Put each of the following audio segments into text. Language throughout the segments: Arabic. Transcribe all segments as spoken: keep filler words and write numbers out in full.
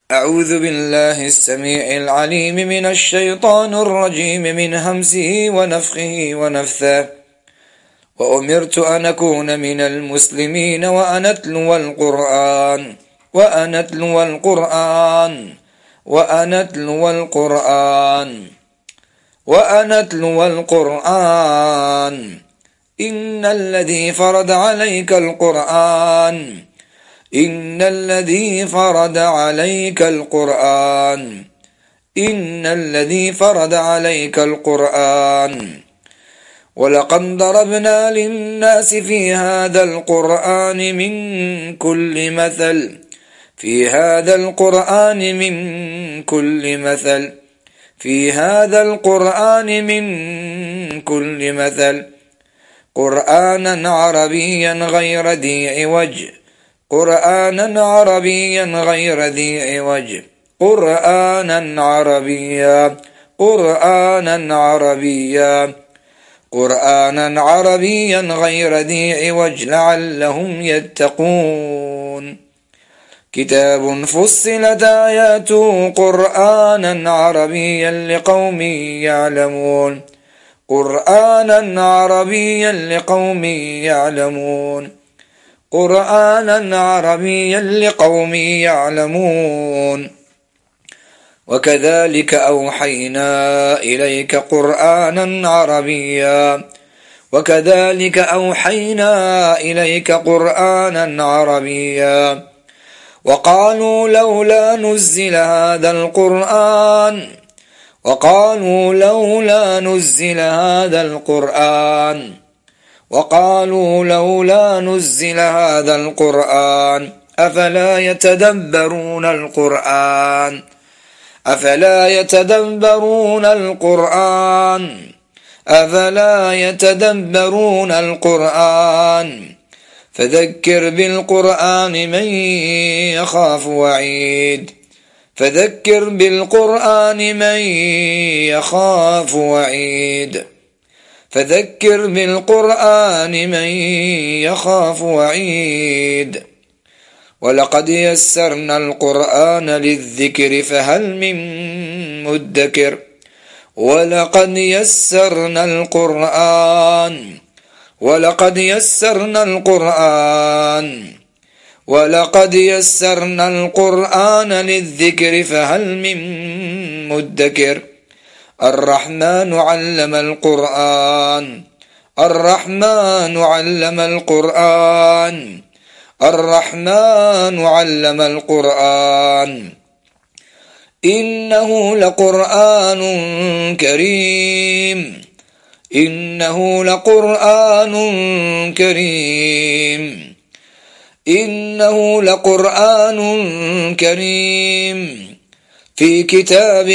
أعوذ بالله السميع العليم من الشيطان الرجيم من همزه ونفخه ونفثه وأمرت أن أكون من المسلمين وأن أتلو القرآن وأن أتلو القرآن وأن أتلو القرآن وأن أتلو القرآن إن الذي فرض عليك القرآن إن الذي فرض عليك القرآن إن الذي فرض عليك القرآن ولقد ضربنا للناس في هذا القرآن من كل مثل في هذا القرآن من كل مثل في هذا القرآن من كل مثل قرآنا عربيا غير ذي عوج قرآنا عربيا غير ذي عوج قرآنا عربيا قرآنا عربيا قرآنا عربيا غير ذي عوج لعلهم يتقون كتاب فصلت آياته قرآنا عربيا لقوم يعلمون قرآنا عربيا لقوم يعلمون قرآنا عربيا لقوم يعلمون وكذلك أوحينا إليك قرآنا عربيا وكذلك أوحينا إليك قرآنا عربيا وقالوا لولا نزل هذا القرآن وقالوا لولا نزل هذا القرآن وقالوا لولا نزل هذا القرآن أفلا يتدبرون القرآن أفلا يتدبرون القرآن أفلا يتدبرون القرآن فذكر بالقرآن من يخاف وعيد فذكر بالقرآن من يخاف وعيد فذكر بالقرآن من يخاف وعيد ولقد يسرنا القرآن للذكر فهل من مدكر ولقد يسرنا القرآن ولقد يسرنا القرآن ولقد يسرنا القرآن للذكر فهل من مدكر الرحمن علم القرآن الرحمن علم القرآن الرحمن علم القرآن إنه لقرآن كريم إنه لقرآن كريم إنه لقرآن كريم في كتاب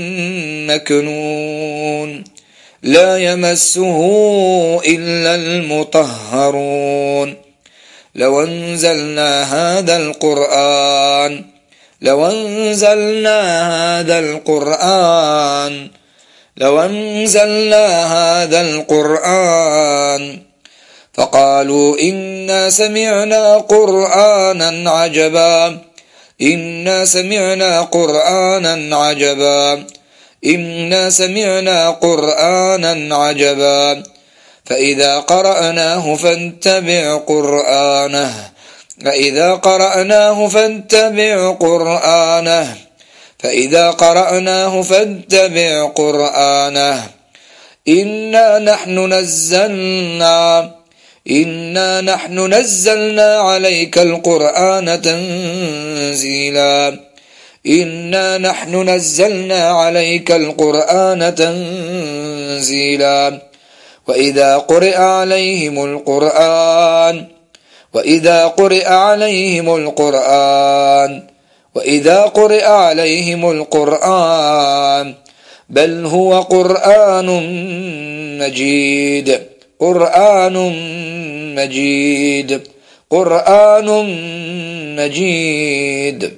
مكنون لا يمسه إلا المطهرون لو أنزلنا هذا القرآن لو أنزلنا هذا القرآن لو أنزلنا هذا القرآن فقالوا إنا سمعنا قرآنا عجبا إنا سمعنا قرآنا عجبا إنا سمعنا قرآنا عجبا فإذا قرأناه فاتبع قرآنه فإذا قرأناه فاتبع قرآنه فإذا قرأناه فاتبع قرآنه إنا نحن نزلنا إنا نحن نزلنا عليك القرآن تنزيلا إنا نحن نزلنا عليك القرآن تنزيلا وإذا قرئ عليهم القرآن وإذا قرئ عليهم القرآن وإذا قرئ عليهم القرآن بل هو قرآن مجيد قرآن مجيد قرآن مجيد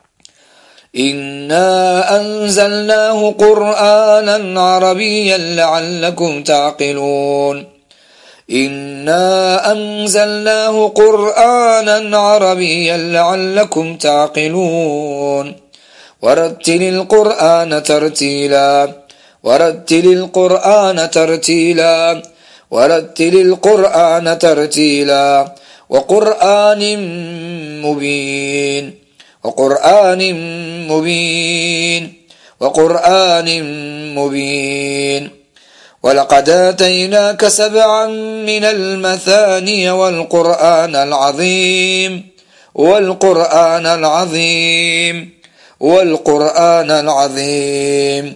إنا أنزلناه قرآنا عربيا لعلكم تعقلون إنا أنزلناه قرآنا عربيا لعلكم تعقلون ورتل القرآن ترتيلا ورتل القرآن ترتيلا ورتل القرآن ترتيلا وقرآن مبين وقرآن مبين وقرآن مبين ولقد آتيناك سبعا من المثاني والقرآن العظيم والقرآن العظيم والقرآن العظيم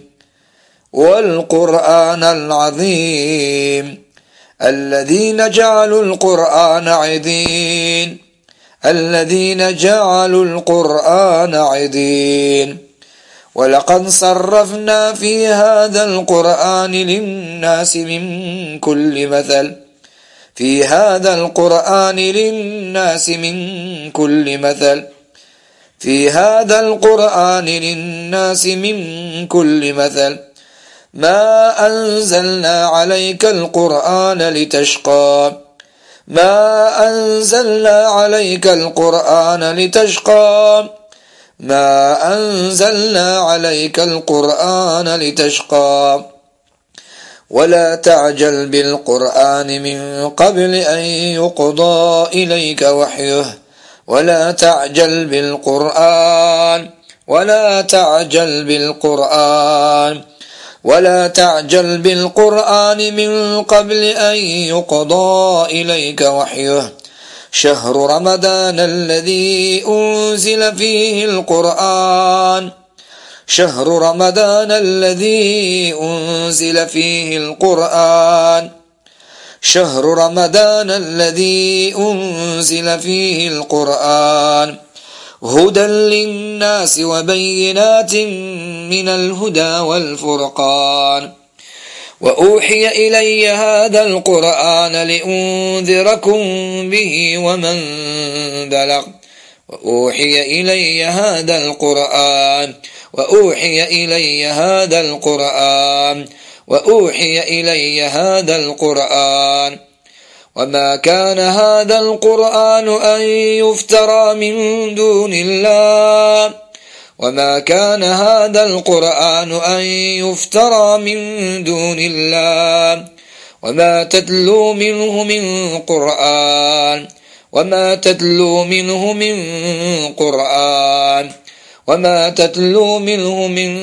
والقرآن العظيم الذين جعلوا القرآن عضين الذين جعلوا القرآن عضين ولقد صرفنا في هذا القرآن للناس من كل مثل في هذا القرآن للناس من كل مثل في هذا القرآن للناس من كل مثل ما أنزلنا عليك القرآن لتشقى ما أنزلنا عليك القرآن لتشقى ما أنزلنا عليك القرآن لتشقى ولا تعجل بالقرآن من قبل أن يقضى إليك وحيه ولا تعجل بالقرآن ولا تعجل بالقرآن ولا تعجل بالقرآن من قبل أن يقضى إليك وحيه شهر رمضان الذي أنزل فيه القرآن شهر رمضان الذي أنزل فيه القرآن شهر رمضان الذي أنزل فيه القرآن هدى للناس وبينات من الهدى والفرقان وأوحي إلي هذا القرآن لأنذركم به ومن بلغ وأوحي إلي هذا القرآن وأوحي إلي هذا القرآن وأوحي إلي هذا القرآن وما كان هذا القرآن أن يفترى من دون الله وما كان هذا القرآن أن يفترى من دون الله وما تتلو منه من قرآن وما تتلو منه من قرآن وما تتلو منه من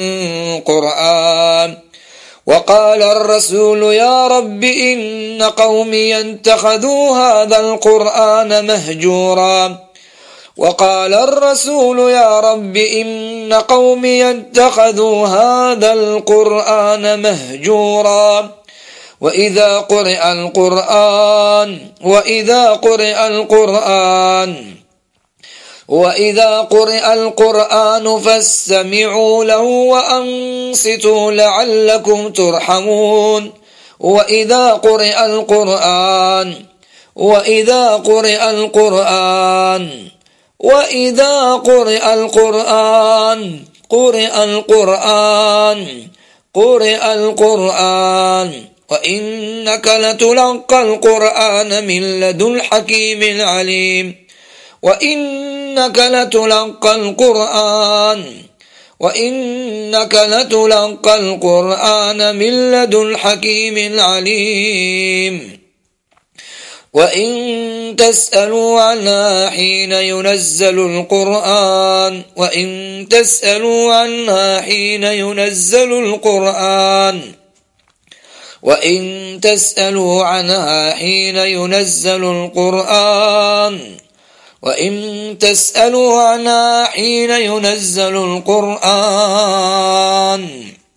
قرآن وقال الرسول يا رب إن قومي اتخذوا هذا القرآن مهجورا وقال الرسول يا رب إن قومي اتخذوا هذا القرآن مهجورا وإذا قرئ القرآن وإذا قرئ القرآن وإذا قرئ القرآن فاستمعوا له وأنصتوا لعلكم ترحمون وإذا قرئ القرآن وإذا قرئ القرآن وإذا قرئ القرآن قرئ القرآن قرئ القرآن وإنك لتلقى القرآن من لدن حكيم عليم وإنك لتلقى القرآن وإنك لتلقى القرآن من لدن حكيم عليم وإن تسألوا عنها حين ينزل القرآن وإن تسألوا عنها حين ينزل القرآن وإن تسألوا عنها حين ينزل القرآن وإن تسألوا عنها حين ينزل القرآن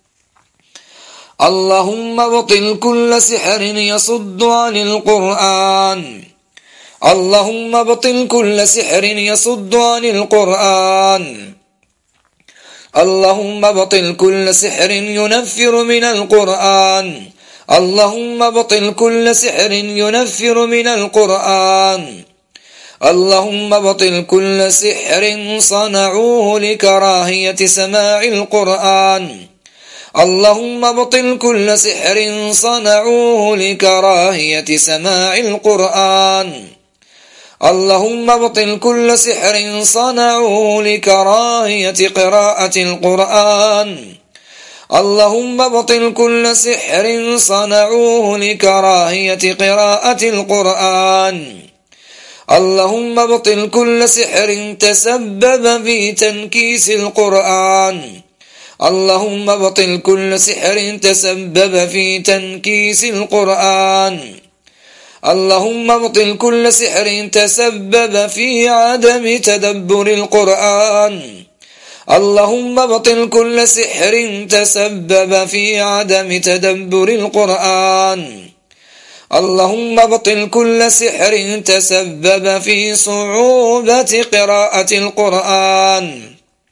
اللهم ابطل كل سحر يصد عن القرآن اللهم ابطل كل سحر يصد عن القرآن اللهم ابطل كل سحر ينفر من القرآن اللهم ابطل كل سحر ينفر من القرآن اللهم ابطل كل سحر صنعوه لكراهية سماع القرآن اللهم ابطل كل سحر صنعوه لكراهية سماع القرآن اللهم ابطل كل سحر صنعوه لكراهية قراءة القرآن اللهم ابطل كل سحر صنعوه لكراهية قراءة القرآن اللهم ابطل كل سحر تسبب في تنكيس القرآن اللهم ابطل كل سحر تسبب في تنكيس القرآن اللهم ابطل كل سحر تسبب في عدم تدبر القرآن اللهم ابطل كل سحر تسبب في عدم تدبر القرآن اللهم ابطل كل سحر تسبب في صعوبة قراءة القرآن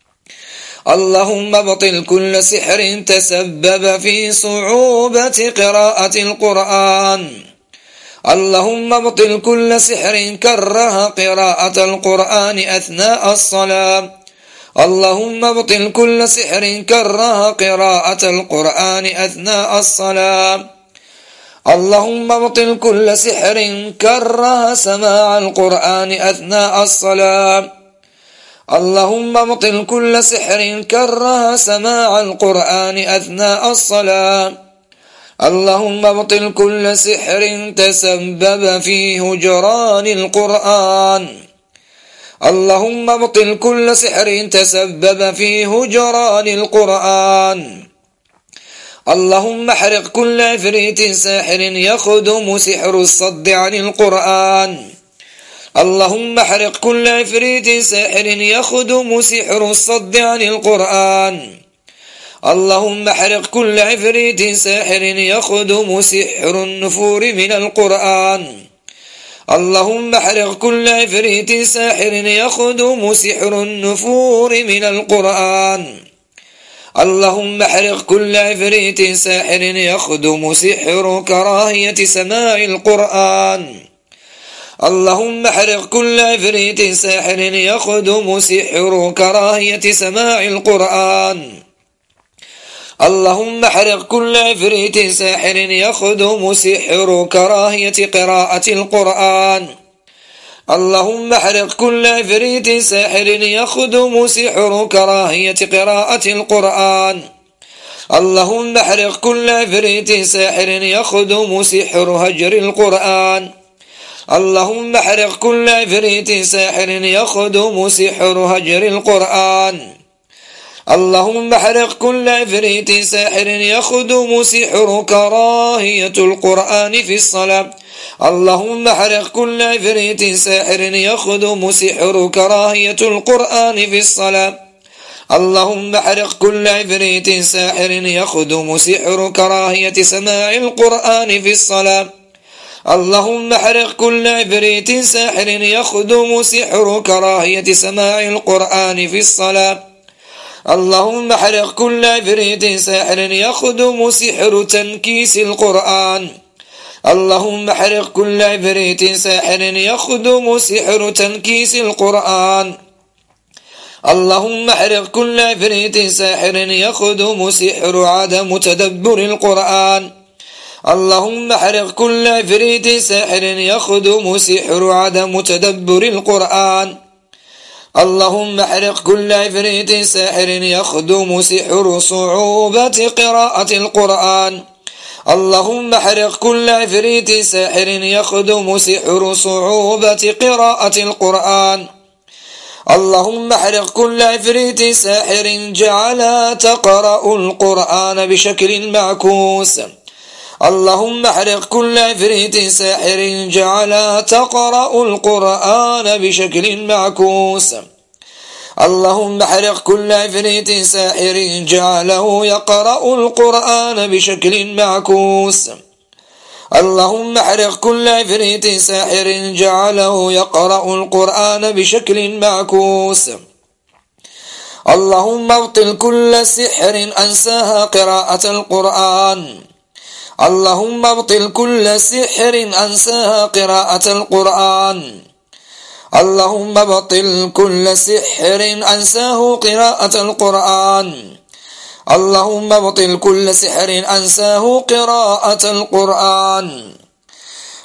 اللهم ابطل كل سحر تسبب في صعوبة قراءة القرآن اللهم ابطل كل سحر كره قراءة القرآن أثناء الصلاة اللهم ابطل كل سحر كره قراءة القرآن أثناء الصلاة اللهم ابطل كل سحر كره سماع القرآن أثناء الصلاة اللهم ابطل كل سحر كره سماع القرآن أثناء الصلاة اللهم ابطل كل سحر تسبب في هجران القرآن اللهم ابطل كل سحر تسبب في هجران القرآن اللهم احرق كل عفريت ساحر يخدم سحر الصد عن القرآن اللهم احرق كل عفريت ساحر يخدم سحر الصد عن القرآن اللهم احرق كل عفريت ساحر يخدم سحر النفور من القرآن اللهم احرق كل عفريت ساحر يخدم سحر النفور من القرآن اللهم احرق كل عفريت ساحر يخدم سحر كراهية سماع القرآن اللهم احرق كل عفريت ساحر يخدم سحر كراهية سماع القرآن اللهم احرق كل عفريت ساحر يخدم سحر كراهية قراءة القرآن اللهم احرق كل عفريت ساحر يخدم سحر كراهية قراءة القرآن اللهم احرق كل عفريت ساحر يخدم سحر هجر القرآن اللهم احرق كل عفريت ساحر يخدم سحر هجر القرآن اللهم احرق كل عفريت ساحر يخدم سحر كراهية القرآن في الصلاة اللهم احرق كل عفريت ساحر يخدم سحر كراهية القرآن في الصلاة اللهم احرق كل عفريت ساحر يخدم سحر كراهية سماع القرآن في الصلاة اللهم احرق كل عفريت ساحر يخدم سحر كراهية سماع القرآن في الصلاة اللهم احرق كل عفريت ساحر يخدم سحر تنكيس القرآن اللهم احرق كل عفريت ساحر يخدم سحر تنكيس القرآن اللهم احرق كل عفريت ساحر يخدم سحر عدم تدبر القرآن اللهم احرق كل عفريت ساحر يخدم سحر عدم تدبر القرآن اللهم احرق كل عفريت ساحر يخدم سحر صعوبة قراءة القرآن اللهم احرق كل عفريت ساحر يخدم سحر صعوبة قراءة القرآن اللهم احرق كل عفريت ساحر جعل تقرأ القرآن بشكل معكوس اللهم احرق كل عفريت ساحر جعل تقرأ القرآن بشكل معكوس اللهم احرق كل عفريت ساحر جعله يقرأ القرآن بشكل معكوس اللهم احرق كل عفريت ساحر جعله يقرأ القرآن بشكل معكوس اللهم ابطل كل سحر أنساها قراءة القرآن اللهم ابطل كل سحر أنساها قراءة القرآن اللهم ابطل كل سحر أنساه قراءة القرآن اللهم ابطل كل سحر أنساه قراءة القرآن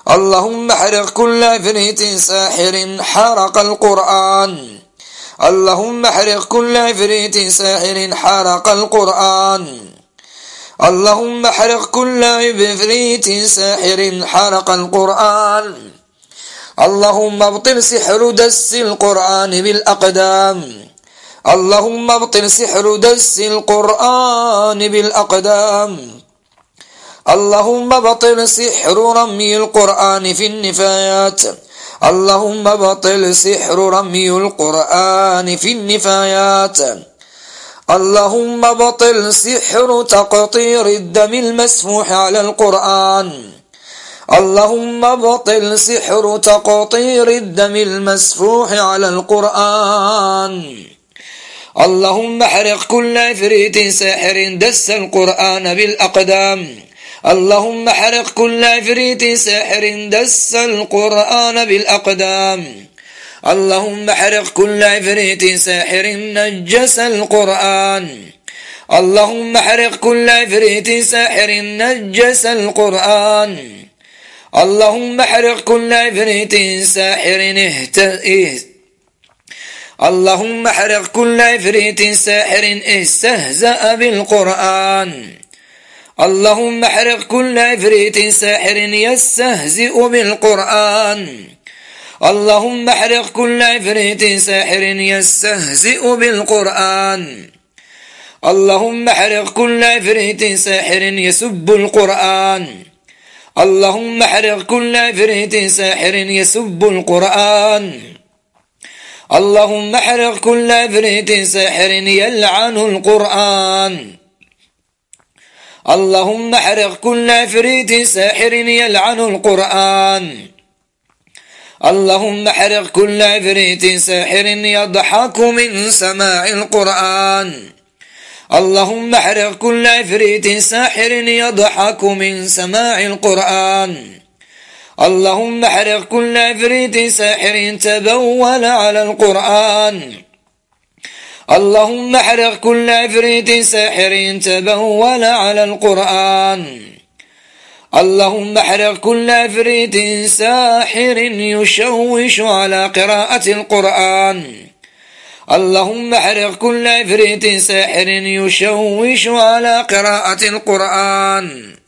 اللهم احرق كل عفريت ساحر حرق القرآن اللهم احرق كل عفريت ساحر حرق القرآن اللهم احرق كل عفريت ساحر حرق القرآن اللهم ابطل سحر دس القرآن بالأقدام اللهم ابطل سحر دس القرآن بالأقدام اللهم ابطل سحر رمي القرآن في النفايات اللهم ابطل سحر رمي القرآن في النفايات اللهم ابطل سحر تقطير الدم المسفوح على القرآن اللهم ابطل سحر تقطير الدم المسفوح على القرآن اللهم احرق كل عفريت ساحر دس القرآن بالأقدام اللهم احرق كل عفريت ساحر دس القرآن بالأقدام اللهم احرق كل عفريت ساحر نجس القرآن اللهم احرق كل عفريت ساحر نجس القرآن اللهم احرق كل عفريت ساحر اهتئ اللهم احرق كل عفريت ساحر استهزأ بالقرآن اللهم احرق كل عفريت ساحر يستهزئ بالقرآن اللهم احرق كل عفريت ساحر يستهزئ بالقرآن اللهم احرق كل عفريت ساحر يسب القرآن اللهم احرق كل عفريت ساحر يسب القرآن اللهم احرق كل عفريت ساحر يلعن القرآن اللهم احرق كل عفريت ساحر يلعن القرآن اللهم احرق كل عفريت ساحر يضحك من سماع القرآن اللهم احرق كل عفريت ساحر يضحك من سماع القرآن اللهم احرق كل عفريت ساحر تبول على القرآن اللهم احرق كل عفريت ساحر تبول على القرآن اللهم احرق كل عفريت ساحر يشوش على قراءة القرآن اللهم احرق كل عفريت ساحر يشوش على قراءة القرآن